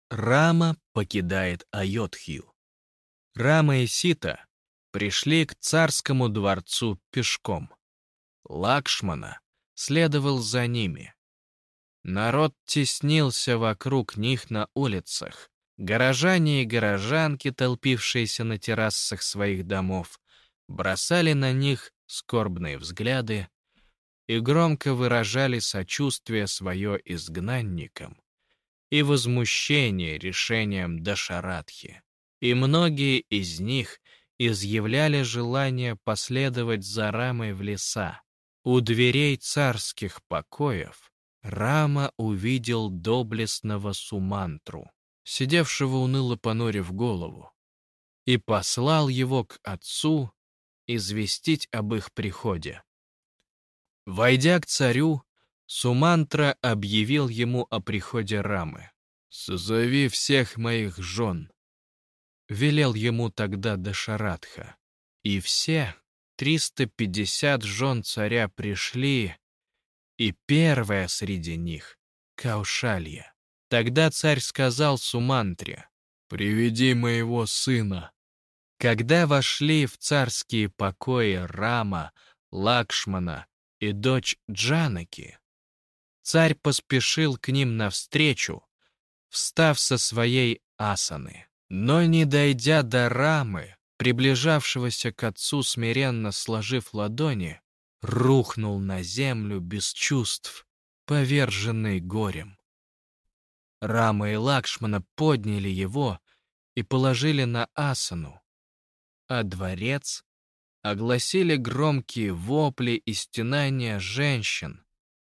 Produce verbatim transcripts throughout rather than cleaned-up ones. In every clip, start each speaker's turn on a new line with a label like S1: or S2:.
S1: Рама покидает Айодхью. Рама и Сита пришли к царскому дворцу пешком. Лакшмана следовал за ними. Народ теснился вокруг них на улицах. Горожане и горожанки, толпившиеся на террасах своих домов, бросали на них скорбные взгляды и громко выражали сочувствие свое изгнанникам и возмущение решением Дашаратхи. И многие из них изъявляли желание последовать за Рамой в леса. У дверей царских покоев Рама увидел доблестного Сумантру, сидевшего уныло понурив голову, и послал его к отцу известить об их приходе. Войдя к царю, Сумантра объявил ему о приходе Рамы. «Созови всех моих жен», — велел ему тогда Дашаратха. И все триста пятьдесят жен царя пришли, и первая среди них — Каушалья. Тогда царь сказал Сумантре: «Приведи моего сына». Когда вошли в царские покои Рама, Лакшмана и дочь Джанаки, царь поспешил к ним навстречу, встав со своей асаны. Но не дойдя до Рамы, приближавшегося к отцу, смиренно сложив ладони, рухнул на землю без чувств, поверженный горем. Рама и Лакшмана подняли его и положили на асану, а дворец огласили громкие вопли и стенания женщин,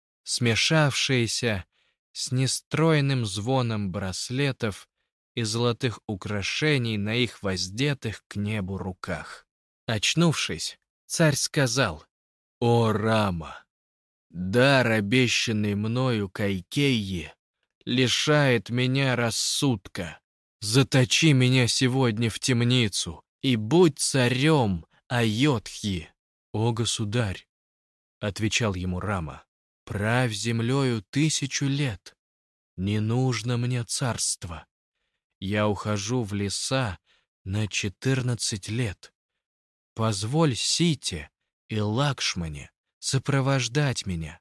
S1: смешавшиеся с нестройным звоном браслетов и золотых украшений на их воздетых к небу руках. Очнувшись, царь сказал: «О, Рама, дар, обещанный мною Кайкейи, лишает меня рассудка. Заточи меня сегодня в темницу и будь царем Айодхьи». «О, государь», — отвечал ему Рама, — «правь землею тысячу лет. Не нужно мне царство. Я ухожу в леса на четырнадцать лет. Позволь Сите и Лакшмане сопровождать меня».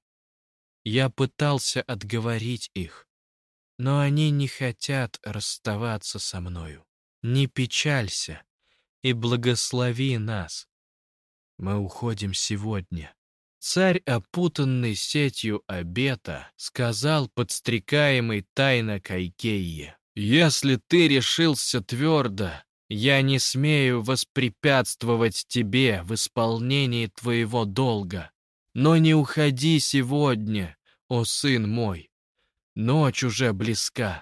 S1: Я пытался отговорить их, но они не хотят расставаться со мною. Не печалься и благослови нас. Мы уходим сегодня. Царь, опутанный сетью обета, сказал подстрекаемый тайно Кайкейи: «Если ты решился твердо, я не смею воспрепятствовать тебе в исполнении твоего долга. Но не уходи сегодня, о сын мой. Ночь уже близка.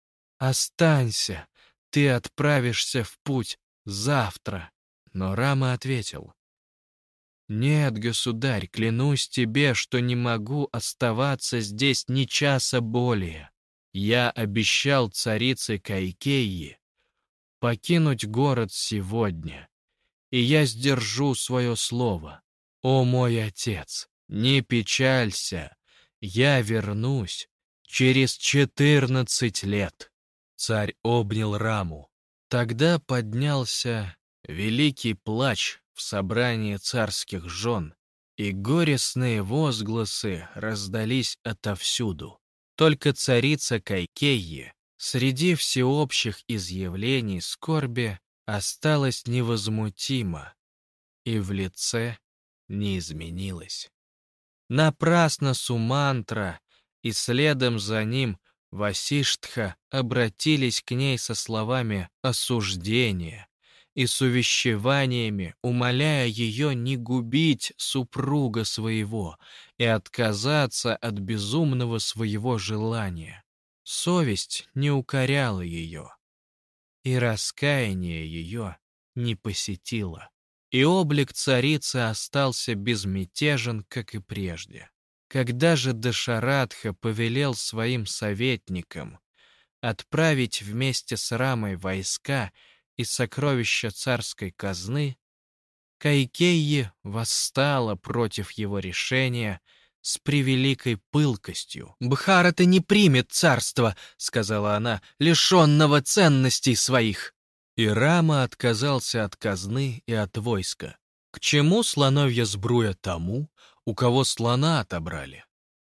S1: Останься, ты отправишься в путь завтра». Но Рама ответил: «Нет, государь, клянусь тебе, что не могу оставаться здесь ни часа более. Я обещал царице Кайкейи покинуть город сегодня, и я сдержу свое слово. О мой отец, не печалься, я вернусь через четырнадцать лет». Царь обнял Раму. Тогда поднялся великий плач в собрании царских жен, и горестные возгласы раздались отовсюду. Только царица Кайкейи среди всеобщих изъявлений скорби осталась невозмутима и в лице не изменилась. Напрасно Сумантра и следом за ним Васиштха обратились к ней со словами осуждения и с увещеваниями, умоляя ее не губить супруга своего и отказаться от безумного своего желания. Совесть не укоряла ее, и раскаяние ее не посетило, и облик царицы остался безмятежен, как и прежде. Когда же Дашаратха повелел своим советникам отправить вместе с Рамой войска и сокровища царской казны, Кайкейи восстала против его решения с превеликой пылкостью. «Бхарата не примет царство», — сказала она, — «лишенного ценностей своих». И Рама отказался от казны и от войска. К чему слоновья сбруя тому, у кого слона отобрали?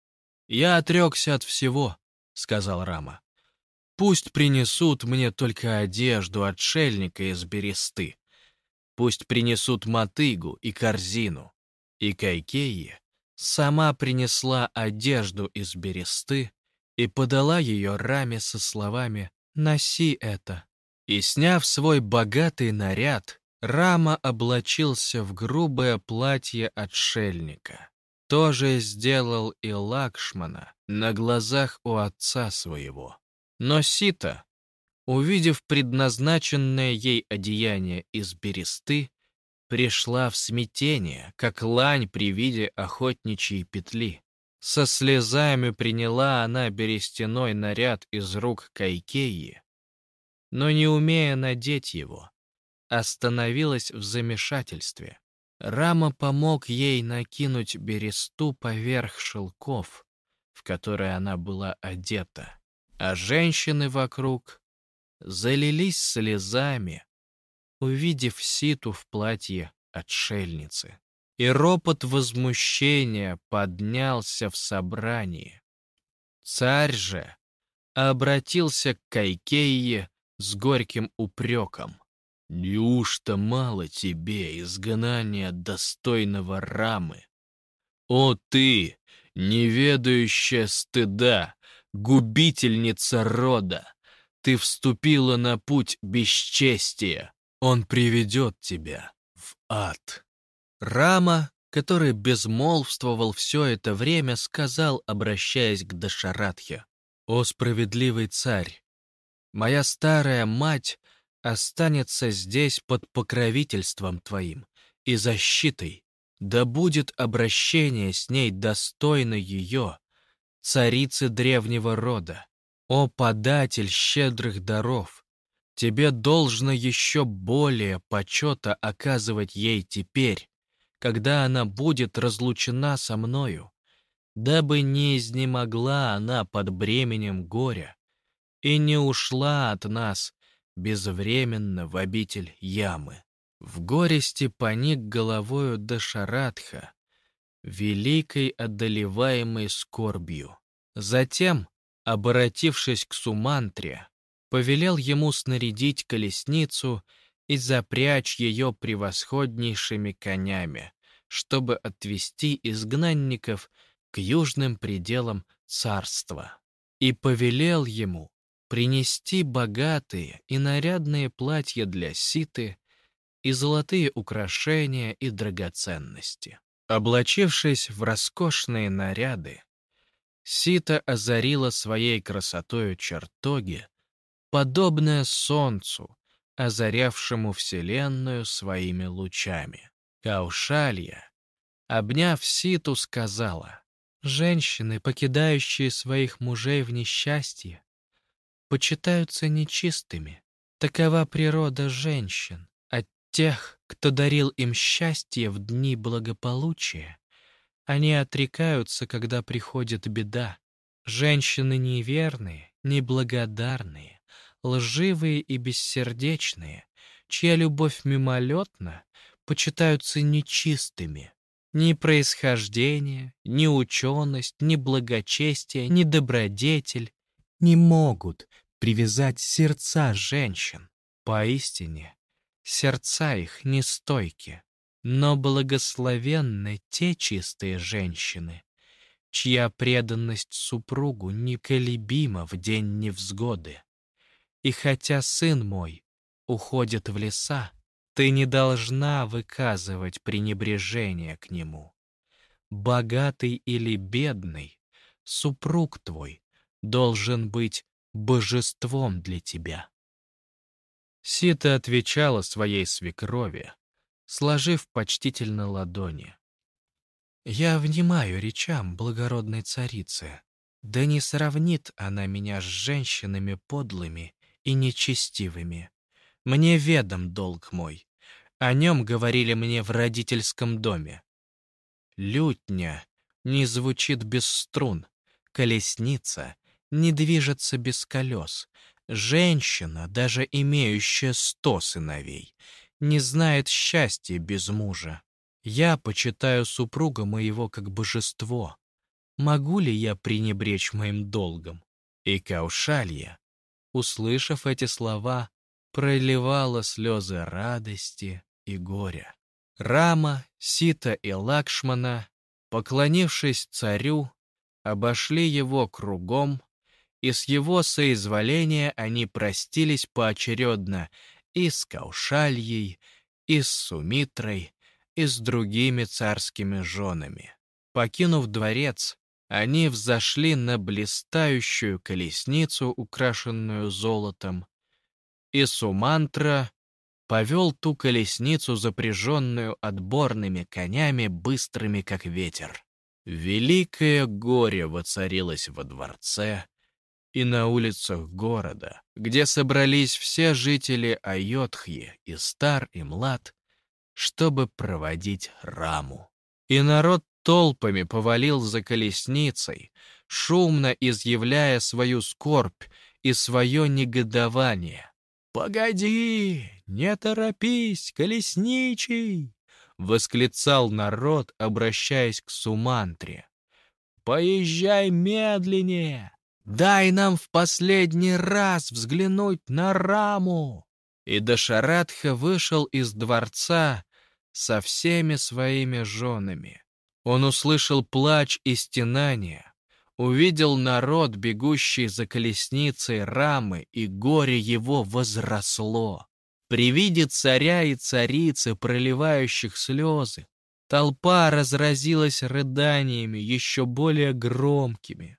S1: «Я отрекся от всего», — сказал Рама. «Пусть принесут мне только одежду отшельника из бересты. Пусть принесут мотыгу и корзину». И Кайкейи сама принесла одежду из бересты и подала ее Раме со словами «Носи это». И, сняв свой богатый наряд, Рама облачился в грубое платье отшельника. То же сделал и Лакшмана на глазах у отца своего. Но Сита, увидев предназначенное ей одеяние из бересты, пришла в смятение, как лань при виде охотничьей петли. Со слезами приняла она берестяной наряд из рук Кайкейи, но, не умея надеть его, остановилась в замешательстве. Рама помог ей накинуть бересту поверх шелков, в которые она была одета, а женщины вокруг залились слезами, увидев Ситу в платье отшельницы. И ропот возмущения поднялся в собрании. Царь же обратился к Кайкейи с горьким упреком. «Неужто мало тебе изгнания достойного Рамы? О ты, неведающая стыда, губительница рода! Ты вступила на путь бесчестия. Он приведет тебя в ад». Рама, который безмолвствовал все это время, сказал, обращаясь к Дашаратхе: «О справедливый царь! Моя старая мать останется здесь под покровительством твоим и защитой. Да будет обращение с ней достойно ее, царицы древнего рода. О податель щедрых даров! Тебе должно еще более почета оказывать ей теперь, когда она будет разлучена со мною, дабы не изнемогла она под бременем горя и не ушла от нас безвременно в обитель ямы». В горести поник головою Дашаратха, великой одолеваемой скорбью. Затем, обратившись к Сумантре, повелел ему снарядить колесницу и запрячь ее превосходнейшими конями, чтобы отвести изгнанников к южным пределам царства. И повелел ему принести богатые и нарядные платья для Ситы и золотые украшения и драгоценности. Облачившись в роскошные наряды, Сита озарила своей красотою чертоги, подобное солнцу, озарявшему вселенную своими лучами. Каушалья, обняв Ситу, сказала: «Женщины, покидающие своих мужей в несчастье, почитаются нечистыми. Такова природа женщин. От тех, кто дарил им счастье в дни благополучия, они отрекаются, когда приходит беда. Женщины неверные, неблагодарные, лживые и бессердечные, чья любовь мимолетна, почитаются нечистыми. Ни происхождение, ни ученость, ни благочестие, ни добродетель не могут привязать сердца женщин. Поистине, сердца их нестойки. Но благословенны те чистые женщины, чья преданность супругу неколебима в день невзгоды. И хотя сын мой уходит в леса, ты не должна выказывать пренебрежение к нему. Богатый или бедный, супруг твой должен быть божеством для тебя». Сита отвечала своей свекрови, сложив почтительно ладони: «Я внимаю речам благородной царицы. Да не сравнит она меня с женщинами подлыми и нечестивыми. Мне ведом долг мой. О нем говорили мне в родительском доме. Лютня не звучит без струн, колесница не движется без колес. Женщина, даже имеющая сто сыновей, не знает счастья без мужа. Я почитаю супруга моего как божество. Могу ли я пренебречь моим долгом? И Каушалья, услышав эти слова, проливала слезы радости и горя. Рама, Сита и Лакшмана, поклонившись царю, обошли его кругом, и с его соизволения они простились поочередно и с Каушальей, и с Сумитрой, и с другими царскими женами. Покинув дворец, они взошли на блистающую колесницу, украшенную золотом, и Сумантра повел ту колесницу, запряженную отборными конями, быстрыми как ветер. Великое горе воцарилось во дворце и на улицах города, где собрались все жители Айодхьи, и стар, и млад, чтобы проводить Раму. И народ толпами повалил за колесницей, шумно изъявляя свою скорбь и свое негодование. «Погоди, не торопись, колесничий!» — восклицал народ, обращаясь к Сумантре. «Поезжай медленнее! Дай нам в последний раз взглянуть на Раму!» И Дашаратха вышел из дворца со всеми своими женами. Он услышал плач и стенания, увидел народ, бегущий за колесницей Рамы, и горе его возросло. При виде царя и царицы, проливающих слезы, толпа разразилась рыданиями еще более громкими,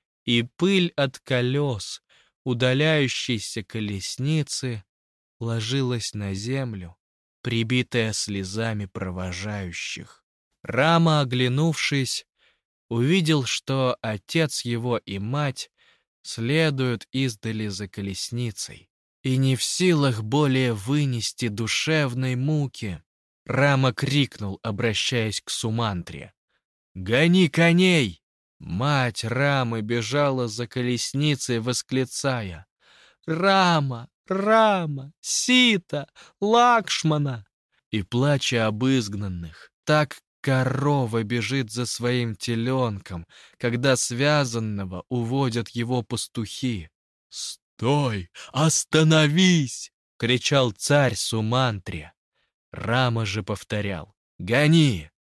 S1: и пыль от колес удаляющейся колесницы ложилась на землю, прибитая слезами провожающих. Рама, оглянувшись, увидел, что отец его и мать следуют издали за колесницей, и не в силах более вынести душевной муки, Рама крикнул, обращаясь к Сумантре: «Гони коней!» Мать Рамы бежала за колесницей, восклицая: «Рама! Рама! Сита! Лакшмана!» И, плача об изгнанных, так корова бежит за своим теленком, когда связанного уводят его пастухи. «Стой! Остановись!» — кричал царь Сумантре. Рама же повторял: «Гони!»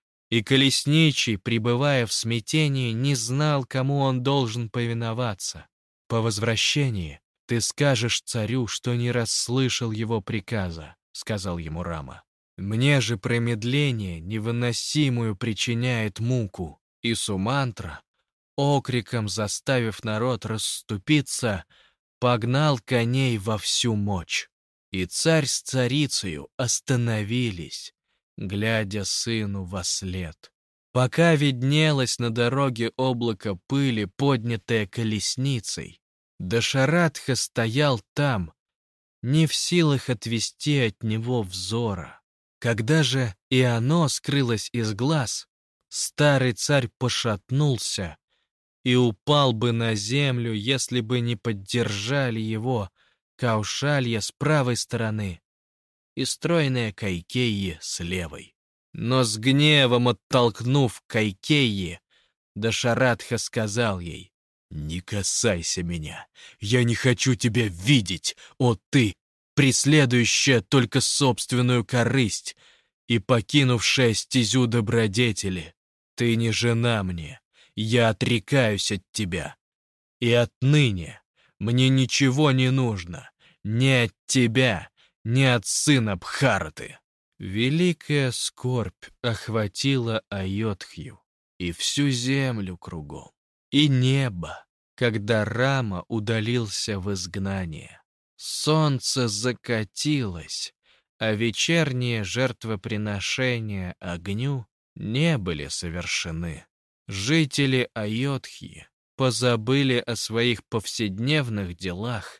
S1: И колесничий, пребывая в смятении, не знал, кому он должен повиноваться. «По возвращении ты скажешь царю, что не расслышал его приказа», — сказал ему Рама. «Мне же промедление невыносимую причиняет муку». И Сумантра, окриком заставив народ расступиться, погнал коней во всю мочь. И царь с царицею остановились, глядя сыну вослед. Пока виднелось на дороге облако пыли, поднятое колесницей, Дашаратха стоял там, не в силах отвести от него взора. Когда же и оно скрылось из глаз, старый царь пошатнулся и упал бы на землю, если бы не поддержали его Каушалья с правой стороны и стройная Кайкейи с левой. Но с гневом оттолкнув Кайкейи, Дашаратха сказал ей: «Не касайся меня, я не хочу тебя видеть, о ты, преследующая только собственную корысть и покинувшая стезю добродетели. Ты не жена мне, я отрекаюсь от тебя, и отныне мне ничего не нужно, ни от тебя, ни от сына Бхараты». Великая скорбь охватила Айодхью и всю землю кругом, и небо, когда Рама удалился в изгнание. Солнце закатилось, а вечерние жертвоприношения огню не были совершены. Жители Айодхьи позабыли о своих повседневных делах,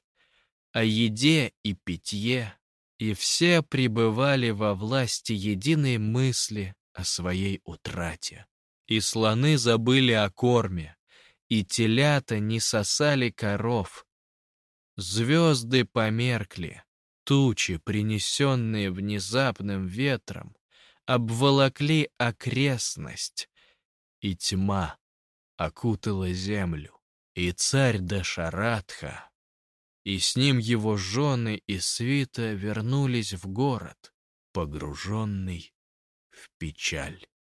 S1: о еде и питье, и все пребывали во власти единой мысли о своей утрате. И слоны забыли о корме, и телята не сосали коров. Звезды померкли, тучи, принесенные внезапным ветром, обволокли окрестность, и тьма окутала землю. И царь Дашаратха, и с ним его жены и свита вернулись в город, погруженный в печаль.